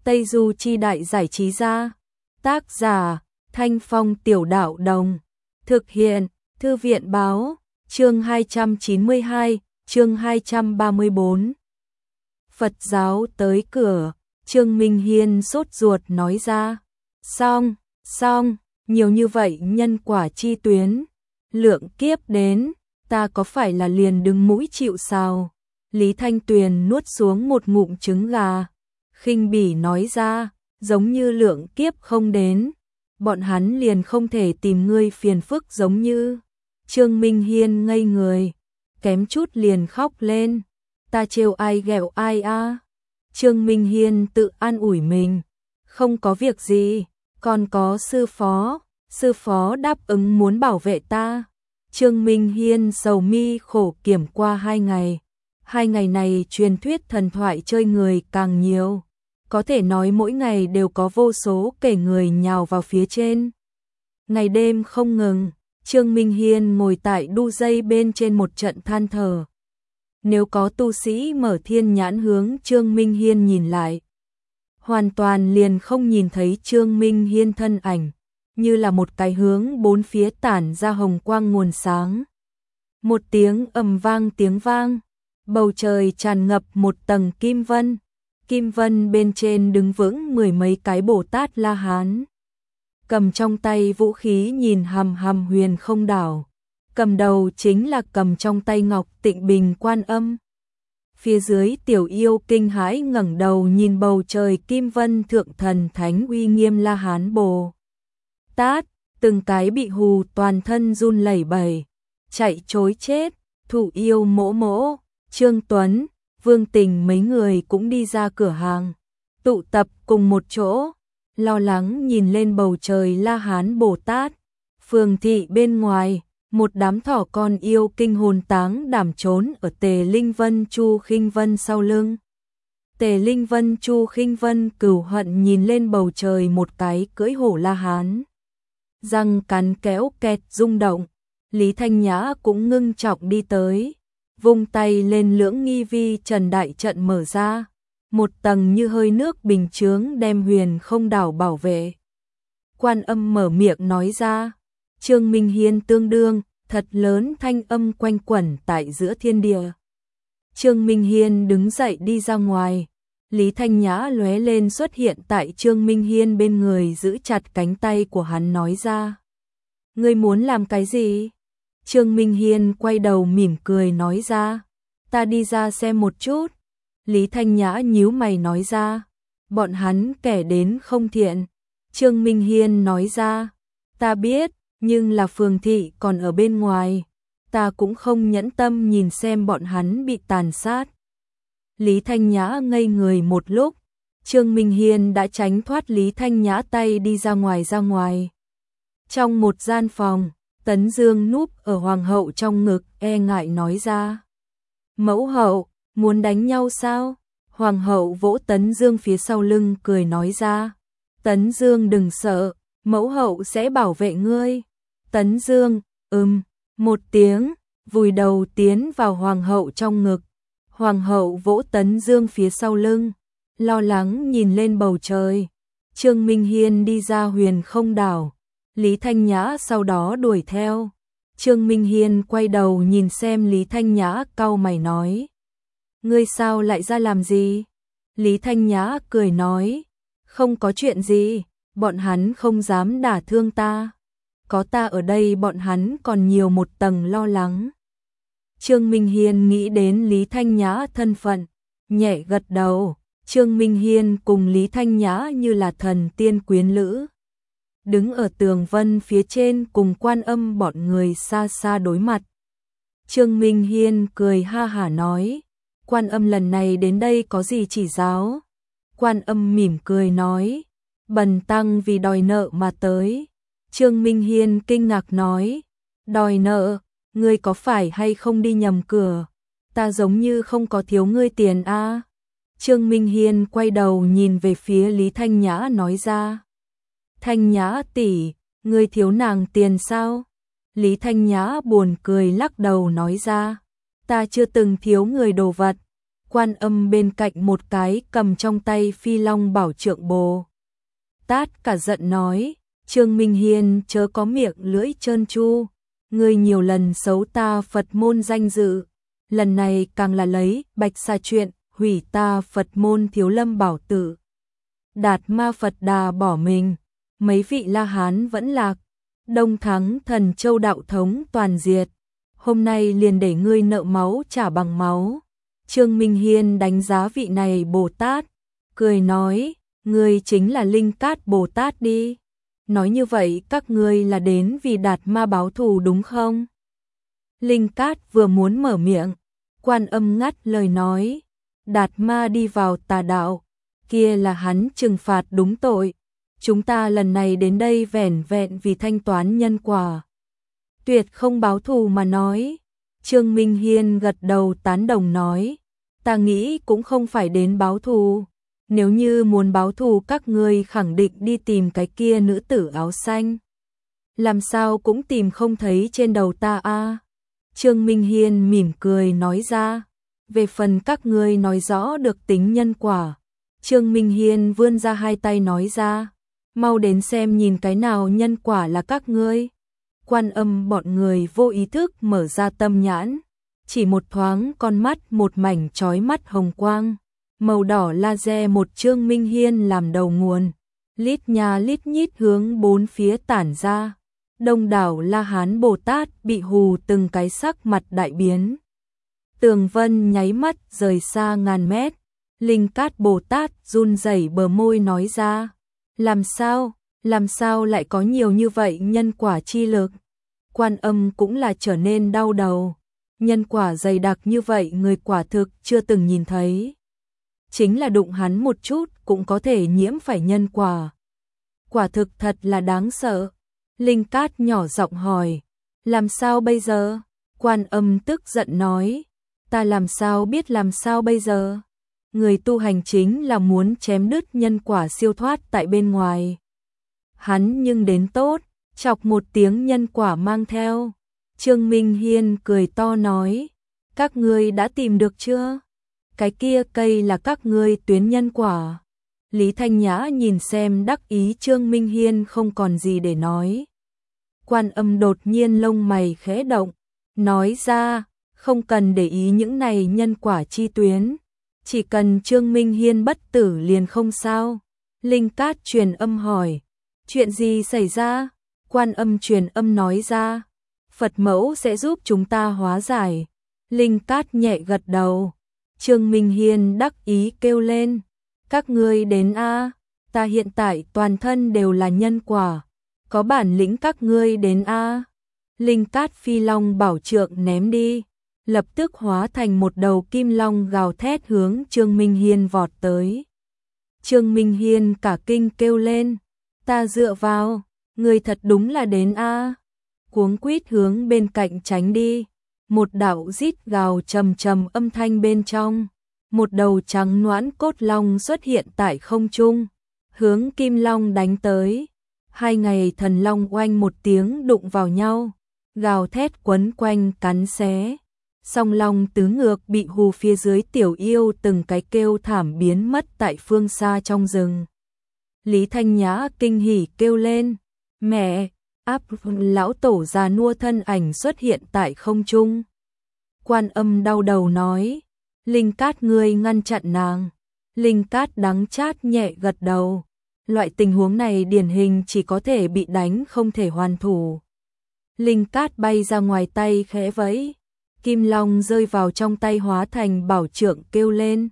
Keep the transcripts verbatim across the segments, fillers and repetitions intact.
Tây Du Chi Đại Giải Trí Gia. Tác giả Thanh Phong Tiểu Đạo Đồng. Thực hiện Thư viện Báo. Chương hai trăm chín mươi hai, chương hai trăm ba mươi bốn. Phật giáo tới cửa, Trương Minh Hiên sốt ruột nói ra. Xong, xong, nhiều như vậy nhân quả chi tuyến. Lượng kiếp đến, ta có phải là liền đứng mũi chịu sào? Lý Thanh Tuyền nuốt xuống một ngụm trứng gà, khinh bỉ nói ra, giống như lượng kiếp không đến, bọn hắn liền không thể tìm ngươi phiền phức giống như. Trương Minh Hiên ngây người, kém chút liền khóc lên. Ta trêu ai ghẹo ai a? À? Trương Minh Hiên tự an ủi mình, không có việc gì, còn có sư phó, sư phó đáp ứng muốn bảo vệ ta. Trương Minh Hiên sầu mi khổ kiểm qua hai ngày. Hai ngày này truyền thuyết thần thoại chơi người càng nhiều, có thể nói mỗi ngày đều có vô số kẻ người nhào vào phía trên. Ngày đêm không ngừng, Trương Minh Hiên ngồi tại đu dây bên trên một trận than thở. Nếu có tu sĩ mở thiên nhãn hướng Trương Minh Hiên nhìn lại, hoàn toàn liền không nhìn thấy Trương Minh Hiên thân ảnh, như là một cái hướng bốn phía tản ra hồng quang nguồn sáng. Một tiếng ầm vang tiếng vang, bầu trời tràn ngập một tầng kim vân, kim vân bên trên đứng vững mười mấy cái Bồ Tát La Hán. Cầm trong tay vũ khí nhìn hằm hằm huyền không đảo, cầm đầu chính là cầm trong tay ngọc tịnh bình Quan Âm. Phía dưới tiểu yêu kinh hãi ngẩng đầu nhìn bầu trời kim vân thượng thần thánh uy nghiêm La Hán Bồ Tát, từng cái bị hù toàn thân run lẩy bẩy, chạy trối chết. Thủ yêu mỗ mỗ, Trương Tuấn, Vương Tình mấy người cũng đi ra cửa hàng, tụ tập cùng một chỗ, lo lắng nhìn lên bầu trời La Hán Bồ Tát. Phường thị bên ngoài, một đám thỏ con yêu kinh hồn táng đảm trốn ở Tề Linh Vân Chu Khinh Vân sau lưng. Tề Linh Vân Chu Khinh Vân cừu hận nhìn lên bầu trời một cái cưỡi hổ La Hán, răng cắn kéo kẹt rung động. Lý Thanh Nhã cũng ngưng trọng đi tới, vung tay lên lưỡng nghi vi trần đại trận mở ra, một tầng như hơi nước bình chướng đem huyền không đảo bảo vệ. Quan Âm mở miệng nói ra, Trương Minh Hiên tương đương, thật lớn thanh âm quanh quẩn tại giữa thiên địa. Trương Minh Hiên đứng dậy đi ra ngoài, Lý Thanh Nhã lóe lên xuất hiện tại Trương Minh Hiên bên người giữ chặt cánh tay của hắn nói ra. Ngươi muốn làm cái gì? Trương Minh Hiên quay đầu mỉm cười nói ra, ta đi ra xem một chút. Lý Thanh Nhã nhíu mày nói ra, bọn hắn kẻ đến không thiện. Trương Minh Hiên nói ra, ta biết, nhưng là phường thị còn ở bên ngoài, ta cũng không nhẫn tâm nhìn xem bọn hắn bị tàn sát. Lý Thanh Nhã ngây người một lúc, Trương Minh Hiên đã tránh thoát Lý Thanh Nhã tay đi ra ngoài ra ngoài. Trong một gian phòng, Tấn Dương núp ở hoàng hậu trong ngực e ngại nói ra. Mẫu hậu, muốn đánh nhau sao? Hoàng hậu vỗ Tấn Dương phía sau lưng cười nói ra. Tấn Dương đừng sợ, mẫu hậu sẽ bảo vệ ngươi. Tấn Dương, ừm, một tiếng, vùi đầu tiến vào hoàng hậu trong ngực. Hoàng hậu vỗ Tấn Dương phía sau lưng, lo lắng nhìn lên bầu trời. Trương Minh Hiên đi ra huyền không đảo, Lý Thanh Nhã sau đó đuổi theo. Trương Minh Hiên quay đầu nhìn xem Lý Thanh Nhã cau mày nói. Ngươi sao lại ra làm gì? Lý Thanh Nhã cười nói. Không có chuyện gì, bọn hắn không dám đả thương ta. Có ta ở đây bọn hắn còn nhiều một tầng lo lắng. Trương Minh Hiên nghĩ đến Lý Thanh Nhã thân phận, nhẹ gật đầu. Trương Minh Hiên cùng Lý Thanh Nhã như là thần tiên quyến lữ, đứng ở tường vân phía trên cùng Quan Âm bọn người xa xa đối mặt. Trương Minh Hiên cười ha hả nói, Quan Âm lần này đến đây có gì chỉ giáo? Quan Âm mỉm cười nói, bần tăng vì đòi nợ mà tới. Trương Minh Hiên kinh ngạc nói, đòi nợ, ngươi có phải hay không đi nhầm cửa? Ta giống như không có thiếu ngươi tiền a. À? Trương Minh Hiên quay đầu nhìn về phía Lý Thanh Nhã nói ra. Thanh Nhã tỷ, ngươi thiếu nàng tiền sao? Lý Thanh Nhã buồn cười lắc đầu nói ra, ta chưa từng thiếu người đồ vật. Quan Âm bên cạnh một cái cầm trong tay Phi Long Bảo Trượng Bồ Tát cả giận nói, Trương Minh Hiên chớ có miệng lưỡi trơn tru, ngươi nhiều lần xấu ta Phật môn danh dự, lần này càng là lấy Bạch Sa chuyện, hủy ta Phật môn Thiếu Lâm Bảo Tự. Đạt Ma Phật Đà bỏ mình, mấy vị La Hán vẫn lạc, Đông Thắng Thần Châu đạo thống toàn diệt, hôm nay liền để ngươi nợ máu trả bằng máu. Trương Minh Hiên đánh giá vị này Bồ Tát, cười nói, ngươi chính là Linh Cát Bồ Tát đi. Nói như vậy các ngươi là đến vì Đạt Ma báo thù đúng không? Linh Cát vừa muốn mở miệng, Quan Âm ngắt lời nói, Đạt Ma đi vào tà đạo, kia là hắn trừng phạt đúng tội. Chúng ta lần này đến đây vẻn vẹn vì thanh toán nhân quả, tuyệt không báo thù mà nói. Trương Minh Hiên gật đầu tán đồng nói, ta nghĩ cũng không phải đến báo thù. Nếu như muốn báo thù các ngươi khẳng định đi tìm cái kia nữ tử áo xanh. Làm sao cũng tìm không thấy trên đầu ta a. À. Trương Minh Hiên mỉm cười nói ra, về phần các ngươi nói rõ được tính nhân quả. Trương Minh Hiên vươn ra hai tay nói ra, mau đến xem nhìn cái nào nhân quả là các ngươi. Quan Âm bọn người vô ý thức mở ra tâm nhãn, chỉ một thoáng con mắt một mảnh chói mắt hồng quang, màu đỏ laser một Trương Minh Hiên làm đầu nguồn, lít nha lít nhít hướng bốn phía tản ra. Đông đảo La Hán Bồ Tát bị hù từng cái sắc mặt đại biến. Tường Vân nháy mắt rời xa ngàn mét, Linh Cát Bồ Tát run rẩy bờ môi nói ra, làm sao, làm sao lại có nhiều như vậy nhân quả chi lực. Quan Âm cũng là trở nên đau đầu, nhân quả dày đặc như vậy người quả thực chưa từng nhìn thấy. Chính là đụng hắn một chút cũng có thể nhiễm phải nhân quả. Quả thực thật là đáng sợ. Linh Cát nhỏ giọng hỏi, làm sao bây giờ? Quan Âm tức giận nói, ta làm sao biết làm sao bây giờ? Người tu hành chính là muốn chém đứt nhân quả siêu thoát tại bên ngoài. Hắn nhưng đến tốt, chọc một tiếng nhân quả mang theo. Trương Minh Hiên cười to nói, các ngươi đã tìm được chưa? Cái kia cây là các ngươi tuyến nhân quả. Lý Thanh Nhã nhìn xem đắc ý Trương Minh Hiên không còn gì để nói. Quan Âm đột nhiên lông mày khẽ động, nói ra, không cần để ý những này nhân quả chi tuyến, chỉ cần Trương Minh Hiên bất tử liền không sao. Linh Cát truyền âm hỏi, chuyện gì xảy ra? Quan Âm truyền âm nói ra, Phật mẫu sẽ giúp chúng ta hóa giải. Linh Cát nhẹ gật đầu. Trương Minh Hiên đắc ý kêu lên, các ngươi đến a, ta hiện tại toàn thân đều là nhân quả, có bản lĩnh các ngươi đến a. Linh Cát Phi Long Bảo Trượng ném đi, lập tức hóa thành một đầu kim long gào thét hướng Trương Minh Hiên vọt tới. Trương Minh Hiên cả kinh kêu lên, ta dựa vào, người thật đúng là đến a. Cuống quýt hướng bên cạnh tránh đi. Một đạo rít gào trầm trầm âm thanh bên trong, một đầu trắng nõn cốt long xuất hiện tại không trung, hướng kim long đánh tới. Hai ngày thần long oanh một tiếng đụng vào nhau, gào thét quấn quanh cắn xé. Song long tứ ngược bị hù phía dưới tiểu yêu từng cái kêu thảm biến mất tại phương xa trong rừng. Lý Thanh Nhã kinh hỉ kêu lên, mẹ, áp lão tổ già nua thân ảnh xuất hiện tại không trung. Quan Âm đau đầu nói, Linh Cát ngươi ngăn chặn nàng. Linh Cát đắng chát nhẹ gật đầu, loại tình huống này điển hình chỉ có thể bị đánh không thể hoàn thủ. Linh Cát bay ra ngoài tay khẽ vẫy, kim long rơi vào trong tay hóa thành bảo trượng kêu lên,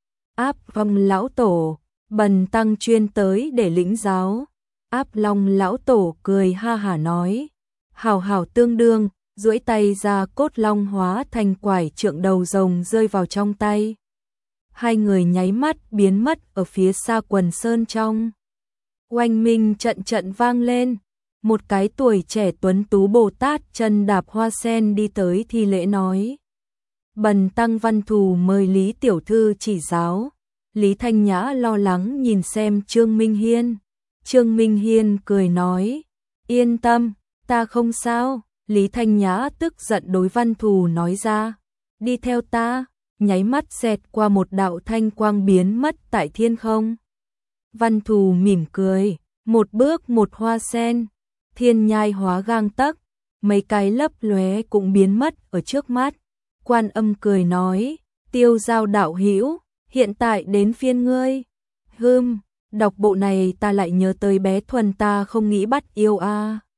áp phong lão tổ, bần tăng chuyên tới để lĩnh giáo. Áp long lão tổ cười ha hả nói, hảo hảo tương đương, duỗi tay ra cốt long hóa thành quải trượng đầu rồng rơi vào trong tay. Hai người nháy mắt biến mất ở phía xa quần sơn trong. Oanh minh trận trận vang lên, một cái tuổi trẻ tuấn tú Bồ Tát chân đạp hoa sen đi tới thi lễ nói, bần tăng văn thù mời Lý tiểu thư chỉ giáo. Lý Thanh Nhã lo lắng nhìn xem Trương Minh Hiên. Trương Minh Hiên cười nói, yên tâm, ta không sao. Lý Thanh Nhã tức giận đối văn thù nói ra, đi theo ta. nháy mắt xẹt qua một đạo thanh quang biến mất tại thiên không. Văn Thù mỉm cười, một bước một hoa sen, thiên nhai hóa gang tấc, mấy cái lấp lóe cũng biến mất ở trước mắt. Quan Âm cười nói, Tiêu Giao đạo hữu, hiện tại đến phiên ngươi. Hừm, đọc bộ này ta lại nhớ tới bé Thuần ta không nghĩ bắt yêu a. À.